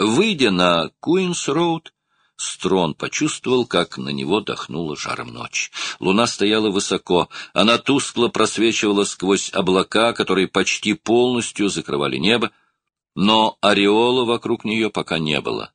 Выйдя на Куинс-роуд, Строн почувствовал, как на него дохнуло жаром ночь. Луна стояла высоко, она тускло просвечивала сквозь облака, которые почти полностью закрывали небо, но ореола вокруг нее пока не было.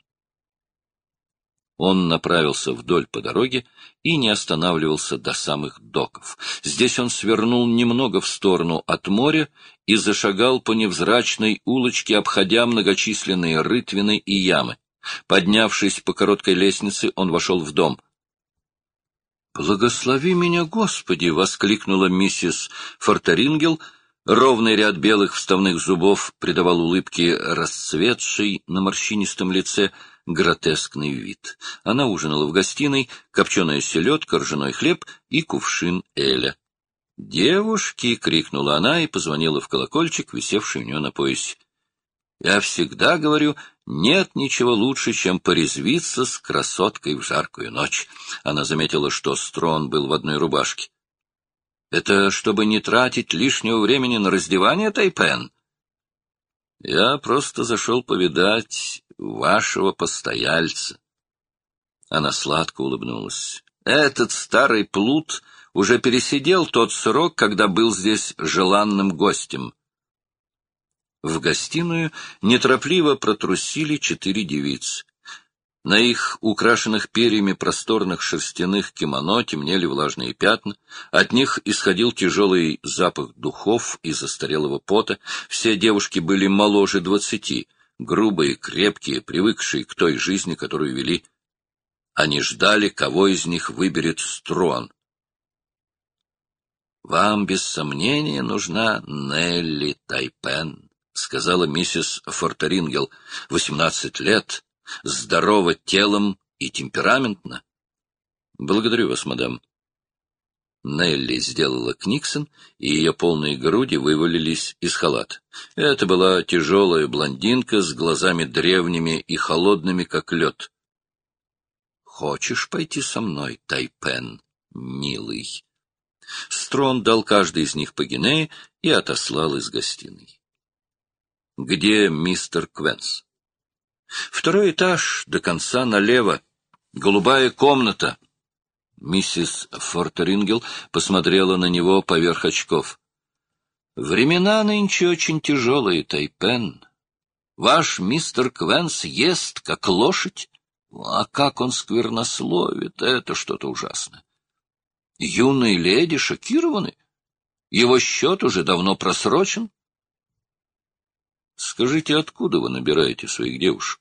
Он направился вдоль по дороге и не останавливался до самых доков. Здесь он свернул немного в сторону от моря и зашагал по невзрачной улочке, обходя многочисленные рытвины и ямы. Поднявшись по короткой лестнице, он вошел в дом. «Благослови меня, Господи!» — воскликнула миссис Фортерингел. Ровный ряд белых вставных зубов придавал улыбке расцветшей на морщинистом лице гротескный вид. Она ужинала в гостиной: копченая селедка, ржаной хлеб и кувшин эля. «Девушки!» — крикнула она и позвонила в колокольчик, висевший у нее на поясе. «Я всегда говорю, нет ничего лучше, чем порезвиться с красоткой в жаркую ночь». Она заметила, что Строн был в одной рубашке. «Это чтобы не тратить лишнего времени на раздевание, Тайпен?» «Я просто зашел повидать вашего постояльца». Она сладко улыбнулась. «Этот старый плут уже пересидел тот срок, когда был здесь желанным гостем». В гостиную неторопливо протрусили 4 девицы. На их украшенных перьями просторных шерстяных кимоно темнели влажные пятна, от них исходил тяжелый запах духов и застарелого пота. Все девушки были моложе 20, грубые, крепкие, привыкшие к той жизни, которую вели. Они ждали, кого из них выберет Строн. «Вам, без сомнения, нужна Нелли Тайпен», — сказала миссис Фортерингел. 18 лет, здорова телом и темпераментна. Благодарю вас, мадам. Нелли сделала книксон, и ее полные груди вывалились из халата. Это была тяжелая блондинка с глазами древними и холодными, как лед. «Хочешь пойти со мной, Тайпен, милый?» Строн дал каждой из них по гинее и отослал из гостиной. «Где мистер Квенс?» «Второй этаж, до конца налево. Голубая комната». Миссис Фортерингел посмотрела на него поверх очков. «Времена нынче очень тяжелые, Тайпен. Ваш мистер Квенс ест, как лошадь. А как он сквернословит, это что-то ужасное. Юные леди шокированы. Его счет уже давно просрочен». «Скажите, откуда вы набираете своих девушек?»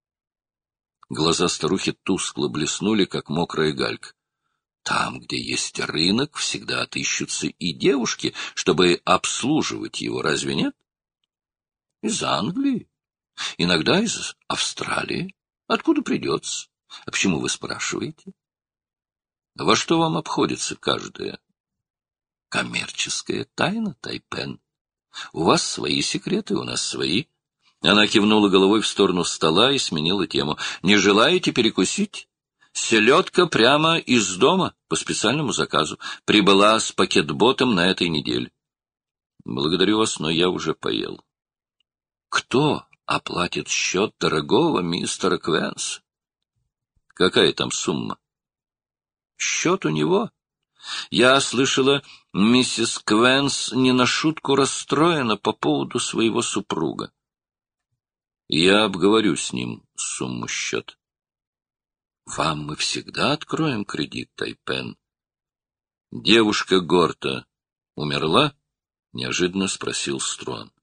Глаза старухи тускло блеснули, как мокрая галька. «Там, где есть рынок, всегда отыщутся и девушки, чтобы обслуживать его, разве нет?» «Из Англии. Иногда из Австралии. Откуда придется? А почему вы спрашиваете?» «Во что вам обходится каждая?» «Коммерческая тайна, Тайпен. У вас свои секреты, у нас свои». Она кивнула головой в сторону стола и сменила тему. «Не желаете перекусить? Селедка прямо из дома, по специальному заказу. Прибыла с пакетботом на этой неделе». «Благодарю вас, но я уже поел». «Кто оплатит счет дорогого мистера Квенса?» «Какая там сумма?» «Счет у него. Я слышала, миссис Квенс не на шутку расстроена по поводу своего супруга». «Я обговорю с ним сумму счета». «Вам мы всегда откроем кредит, Тайпен». «Девушка Горта умерла?» — неожиданно спросил Строн.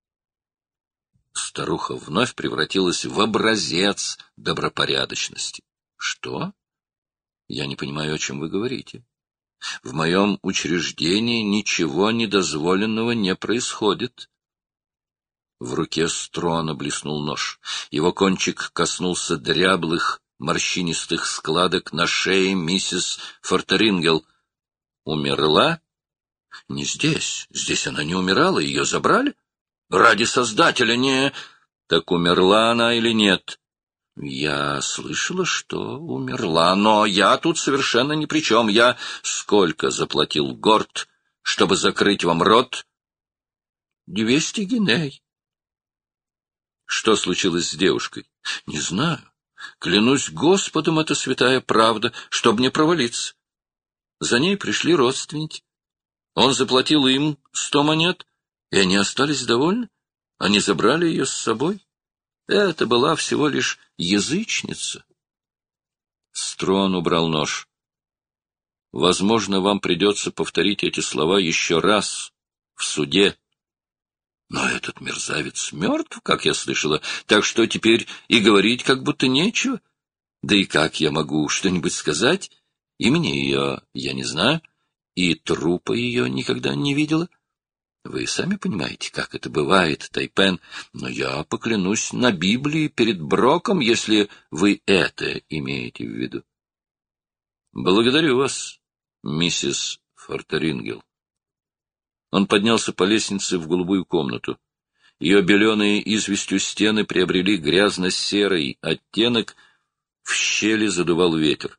Старуха вновь превратилась в образец добропорядочности. «Что? Я не понимаю, о чем вы говорите. В моем учреждении ничего недозволенного не происходит». В руке Строна блеснул нож. Его кончик коснулся дряблых, морщинистых складок на шее миссис Фортерингел. «Умерла?» «Не здесь. Здесь она не умирала. Ее забрали?» «Ради Создателя, не...» «Так умерла она или нет?» «Я слышала, что умерла, но я тут совершенно ни при чем. Я...» «Сколько заплатил Горт, чтобы закрыть вам рот?» 200 гиней. Что случилось с девушкой? Не знаю. Клянусь Господом, это святая правда, чтоб не провалиться. За ней пришли родственники. Он заплатил им 100 монет, и они остались довольны. Они забрали ее с собой. Это была всего лишь язычница. Строн убрал нож. Возможно, вам придется повторить эти слова еще раз в суде. Но этот мерзавец мертв, как я слышала, так что теперь и говорить как будто нечего. Да и как я могу что-нибудь сказать? Имени ее я не знаю, и трупа ее никогда не видела. Вы сами понимаете, как это бывает, Тайпен, но я поклянусь на Библии перед Броком, если вы это имеете в виду. Благодарю вас, миссис Фортерингел. Он поднялся по лестнице в голубую комнату. Ее беленые известью стены приобрели грязно-серый оттенок, в щели задувал ветер.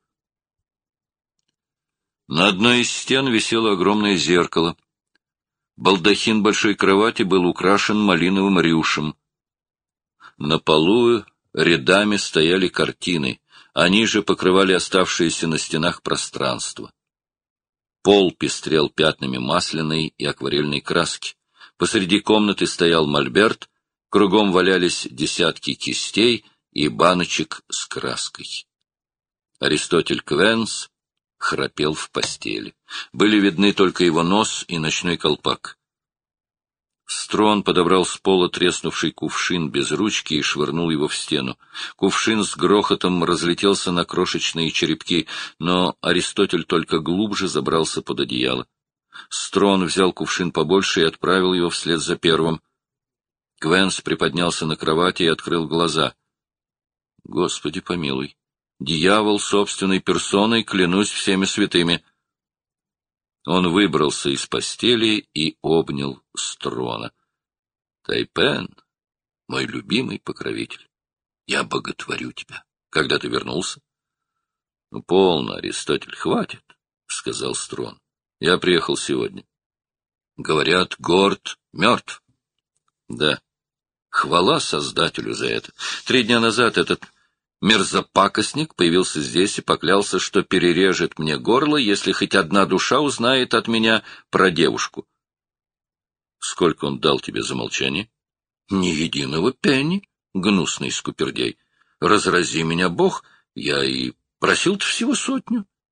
На одной из стен висело огромное зеркало. Балдахин большой кровати был украшен малиновым рюшем. На полу рядами стояли картины, они же покрывали оставшееся на стенах пространство. Пол пестрел пятнами масляной и акварельной краски. Посреди комнаты стоял мольберт, кругом валялись десятки кистей и баночек с краской. Аристотель Квенс храпел в постели. Были видны только его нос и ночной колпак. Строн подобрал с пола треснувший кувшин без ручки и швырнул его в стену. Кувшин с грохотом разлетелся на крошечные черепки, но Аристотель только глубже забрался под одеяло. Строн взял кувшин побольше и отправил его вслед за первым. Квенс приподнялся на кровати и открыл глаза. Господи помилуй! Дьявол собственной персоной, клянусь всеми святыми! Он выбрался из постели и обнял Строна. Тайпен, мой любимый покровитель, я боготворю тебя. Когда ты вернулся? — Ну, полно, Аристотель, хватит, — сказал Строн. — Я приехал сегодня. Говорят, Горд мертв. Да. Хвала Создателю за это. 3 дня назад этот мерзопакостник появился здесь и поклялся, что перережет мне горло, если хоть одна душа узнает от меня про девушку. Сколько он дал тебе за молчание? Ни единого пенни, гнусный скупердей. Разрази меня Бог, я и просил-то всего 100.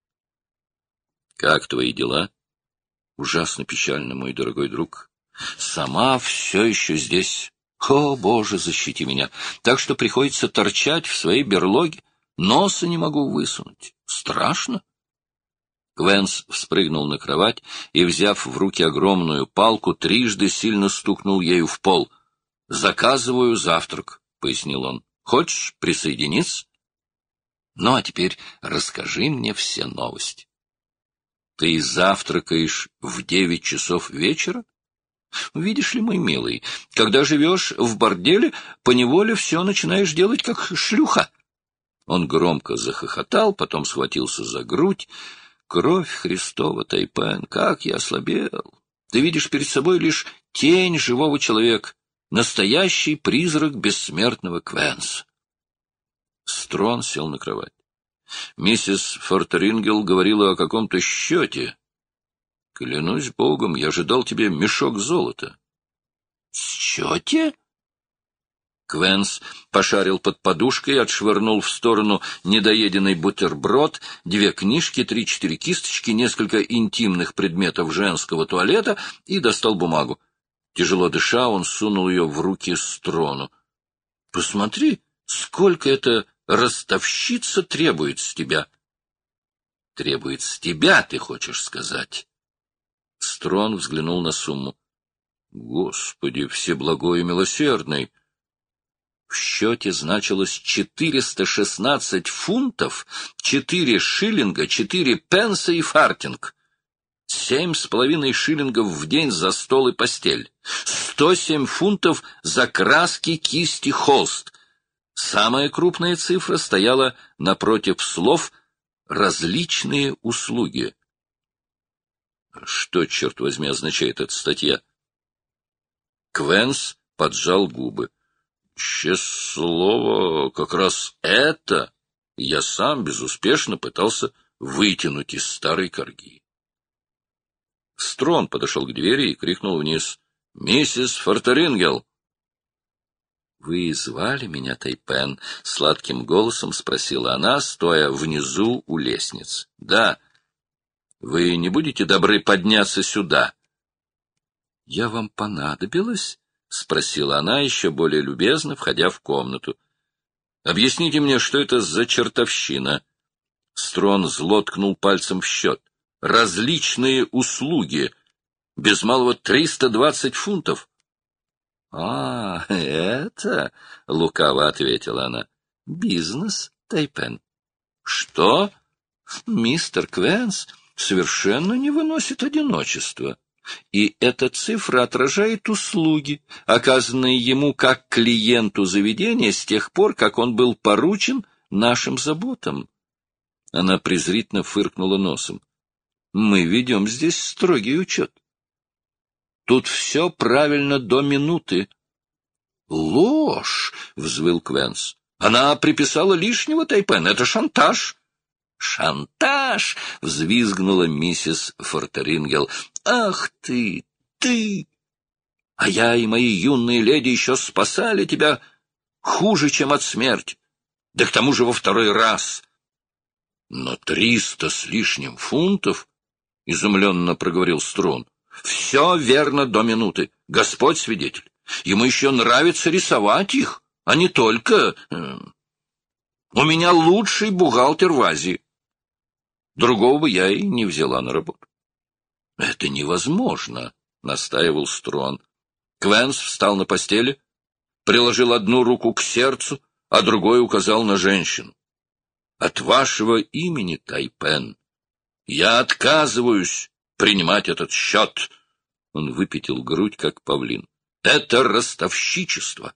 Как твои дела? Ужасно печально, мой дорогой друг. Сама все еще здесь. О, Боже, защити меня! Так что приходится торчать в своей берлоге. Носа не могу высунуть. Страшно. Квенс вспрыгнул на кровать и, взяв в руки огромную палку, трижды сильно стукнул ею в пол. — Заказываю завтрак, — пояснил он. — Хочешь присоединиться? Ну, а теперь расскажи мне все новости. Ты завтракаешь в 9 часов вечера? Видишь ли, мой милый, когда живешь в борделе, поневоле все начинаешь делать как шлюха. Он громко захохотал, потом схватился за грудь. Кровь Христова, Тайпен, как я ослабел. Ты видишь перед собой лишь тень живого человека, настоящий призрак бессмертного Квенса. Строн сел на кровать. Миссис Фортерингел говорила о каком-то счете. Клянусь Богом, я же дал тебе мешок золота. — Счете? Квенс пошарил под подушкой и отшвырнул в сторону недоеденный бутерброд, 2 книжки, 3-4 кисточки, несколько интимных предметов женского туалета и достал бумагу. Тяжело дыша, он сунул ее в руки Строну. — Посмотри, сколько эта ростовщица требует с тебя. — Требует с тебя, ты хочешь сказать? Строн взглянул на сумму. — Господи, всеблагой и милосердный! В счете значилось 416 фунтов, 4 шиллинга, 4 пенса и фартинг. 7,5 шиллингов в день за стол и постель. 107 фунтов за краски, кисти, холст. Самая крупная цифра стояла напротив слов «различные услуги». Что, черт возьми, означает эта статья? Квенс поджал губы. Честное слово, как раз это я сам безуспешно пытался вытянуть из старой корги. Строн подошел к двери и крикнул вниз: «Миссис Фортерингел!» «Вы звали меня, Тайпен?» — сладким голосом спросила она, стоя внизу у лестницы. «Да. Вы не будете добры подняться сюда?» «Я вам понадобилась?» — спросила она еще более любезно, входя в комнату. «Объясните мне, что это за чертовщина?» Строн зло ткнул пальцем в счет. «Различные услуги. Без малого 320 фунтов». Это, — лукаво ответила она, — бизнес, Тайпен. Что? Мистер Квенс совершенно не выносит одиночества. И эта цифра отражает услуги, оказанные ему как клиенту заведения с тех пор, как он был поручен нашим заботам. Она презрительно фыркнула носом. Мы ведем здесь строгий учет. Тут все правильно до минуты. Ложь! — взвыл Квенс. Она приписала лишнего, Тайпен. Это шантаж. «Шантаж!» — взвизгнула миссис Фортерингел. «Ах ты! Ты! А я и мои юные леди еще спасали тебя хуже, чем от смерти. Да к тому же во второй раз!» «Но 300 с лишним фунтов?» — изумленно проговорил Струн. «Все верно до минуты. Господь свидетель. Ему еще нравится рисовать их, а не только... У меня лучший бухгалтер в Азии. Другого бы я и не взяла на работу». «Это невозможно», — настаивал Строн. Квенс встал на постели, приложил одну руку к сердцу, а другой указал на женщину. «От вашего имени, Тайпен, я отказываюсь принимать этот счет». Он выпятил грудь, как павлин. «Это ростовщичество».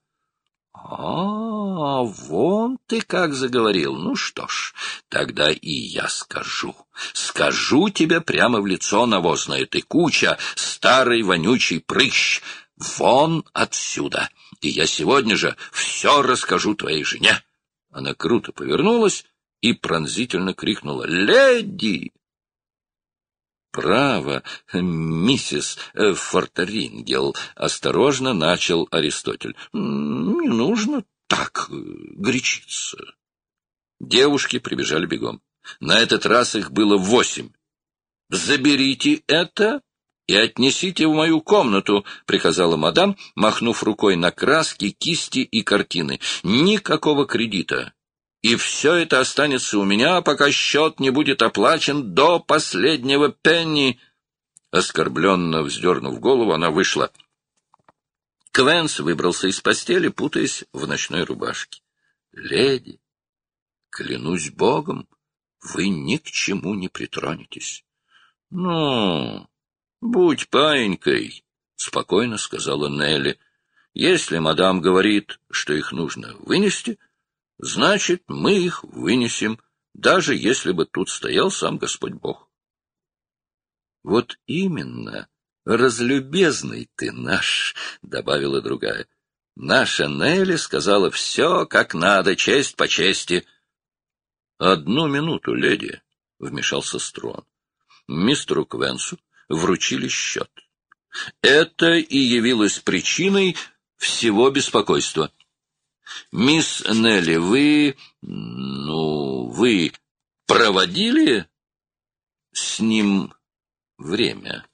Вон ты как заговорил. Ну что ж, тогда и я скажу. Скажу тебе прямо в лицо, навозная ты куча, старый вонючий прыщ. Вон отсюда, и я сегодня же все расскажу твоей жене». Она круто повернулась и пронзительно крикнула: «Леди!» «Право, миссис Фортерингел», — осторожно начал Аристотель. «Не нужно так горячиться». Девушки прибежали бегом. На этот раз их было 8. «Заберите это и отнесите в мою комнату», — приказала мадам, махнув рукой на краски, кисти и картины. «Никакого кредита. И все это останется у меня, пока счет не будет оплачен до последнего пенни». Оскорбленно вздернув голову, она вышла. Квенс выбрался из постели, путаясь в ночной рубашке. «Леди, клянусь Богом, вы ни к чему не притронетесь». «Ну, будь паинькой», — спокойно сказала Нелли. «Если мадам говорит, что их нужно вынести, значит, мы их вынесем, даже если бы тут стоял сам Господь Бог». «Вот именно, разлюбезный ты наш», — добавила другая. «Наша Нелли сказала все как надо, честь по чести». «Одну минуту, леди», — вмешался Строн. Мистеру Квенсу вручили счет. Это и явилось причиной всего беспокойства. «Мисс Нелли, вы проводили с ним время?»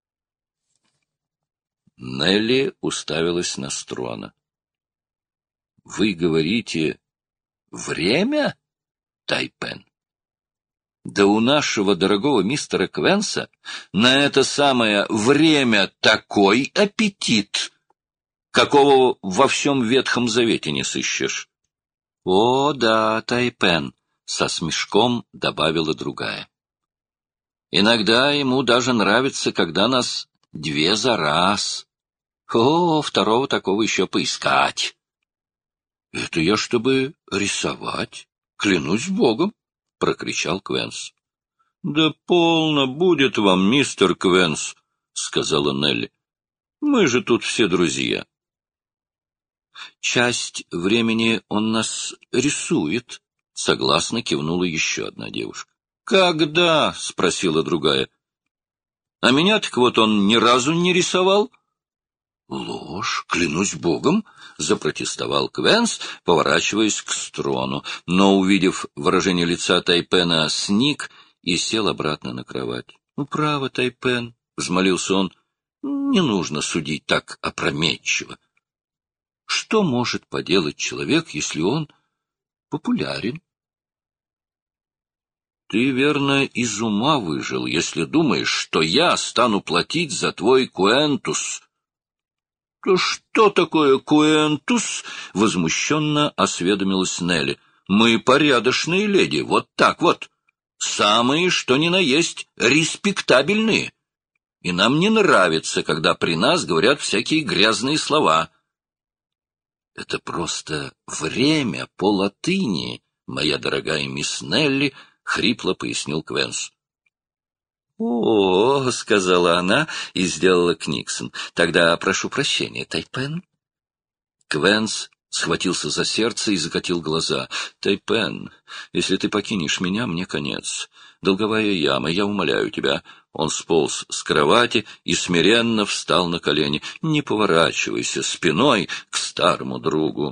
Нелли уставилась на Строна. «Вы говорите, время, Тайпен? Да у нашего дорогого мистера Квенса на это самое время такой аппетит, какого во всем Ветхом Завете не сыщешь». «О, да, Тайпен», — со смешком добавила другая. «Иногда ему даже нравится, когда нас 2 за раз. О, второго такого еще поискать». «Это я чтобы рисовать, клянусь Богом», — прокричал Квенс. «Да полно будет вам, мистер Квенс», — сказала Нелли. «Мы же тут все друзья». Часть времени он нас рисует, — согласно кивнула еще одна девушка. — Когда? — спросила другая. — А меня так вот он ни разу не рисовал. — Ложь, клянусь богом, — запротестовал Квенс, поворачиваясь к Строну, но, увидев выражение лица Тайпена, сник и сел обратно на кровать. — Ну, право, Тайпен, — взмолился он, — не нужно судить так опрометчиво. Что может поделать человек, если он популярен? Ты, верно, из ума выжил, если думаешь, что я стану платить за твой куэнтус. — То что такое куэнтус? — возмущенно осведомилась Нелли. — Мы порядочные леди, вот так вот. Самые, что ни на есть, респектабельные. И нам не нравится, когда при нас говорят всякие грязные слова. — Это просто время по латыни, моя дорогая мисс Нелли, — хрипло пояснил Квенс. — О, — сказала она и сделала книксон. — Тогда прошу прощения, Тайпен. Квенс схватился за сердце и закатил глаза. — Тайпен, если ты покинешь меня, мне конец. Долговая яма, я умоляю тебя. Он сполз с кровати и смиренно встал на колени. Не поворачивайся спиной к старому другу.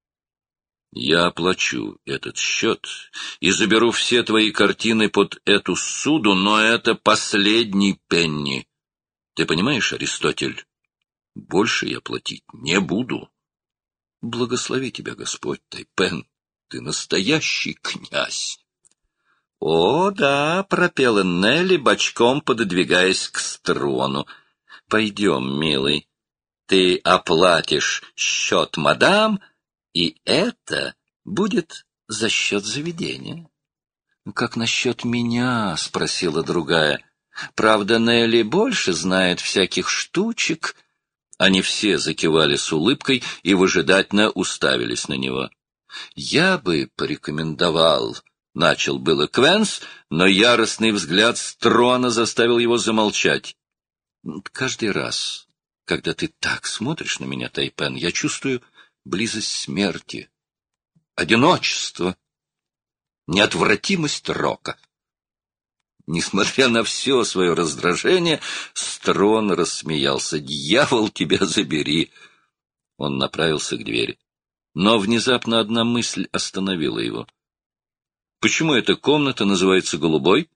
Я оплачу этот счет и заберу все твои картины под эту суду, но это последний пенни. Ты понимаешь, Аристотель? Больше я платить не буду. Благослови тебя Господь, Тайпен, ты настоящий князь. — О, да, — пропела Нелли, бочком пододвигаясь к Строну. — Пойдем, милый, ты оплатишь счет мадам, и это будет за счет заведения. — Как насчет меня? — спросила другая. — Правда, Нелли больше знает всяких штучек. Они все закивали с улыбкой и выжидательно уставились на него. — Я бы порекомендовал... — начал было Квенс, но яростный взгляд Строна заставил его замолчать. — Каждый раз, когда ты так смотришь на меня, Тайпен, я чувствую близость смерти, одиночество, неотвратимость рока. Несмотря на все свое раздражение, Строн рассмеялся. — Дьявол, тебя забери! Он направился к двери. Но внезапно одна мысль остановила его. Почему эта комната называется голубой?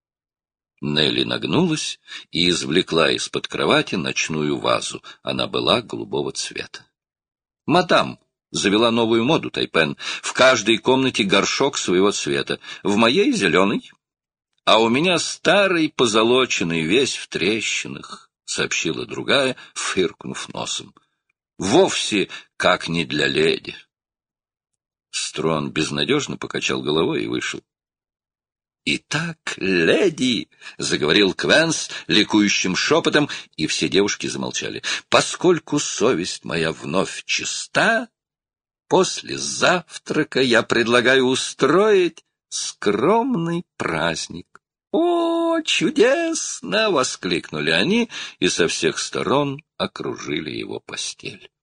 Нелли нагнулась и извлекла из-под кровати ночную вазу. Она была голубого цвета. — Мадам завела новую моду, Тайпен. В каждой комнате горшок своего цвета. В моей — зеленый. А у меня старый позолоченный, весь в трещинах, — сообщила другая, фыркнув носом. — Вовсе как не для леди. Строн безнадежно покачал головой и вышел. — Итак, леди, — заговорил Квенс ликующим шепотом, и все девушки замолчали, — поскольку совесть моя вновь чиста, после завтрака я предлагаю устроить скромный праздник. — О, чудесно! — воскликнули они и со всех сторон окружили его постель.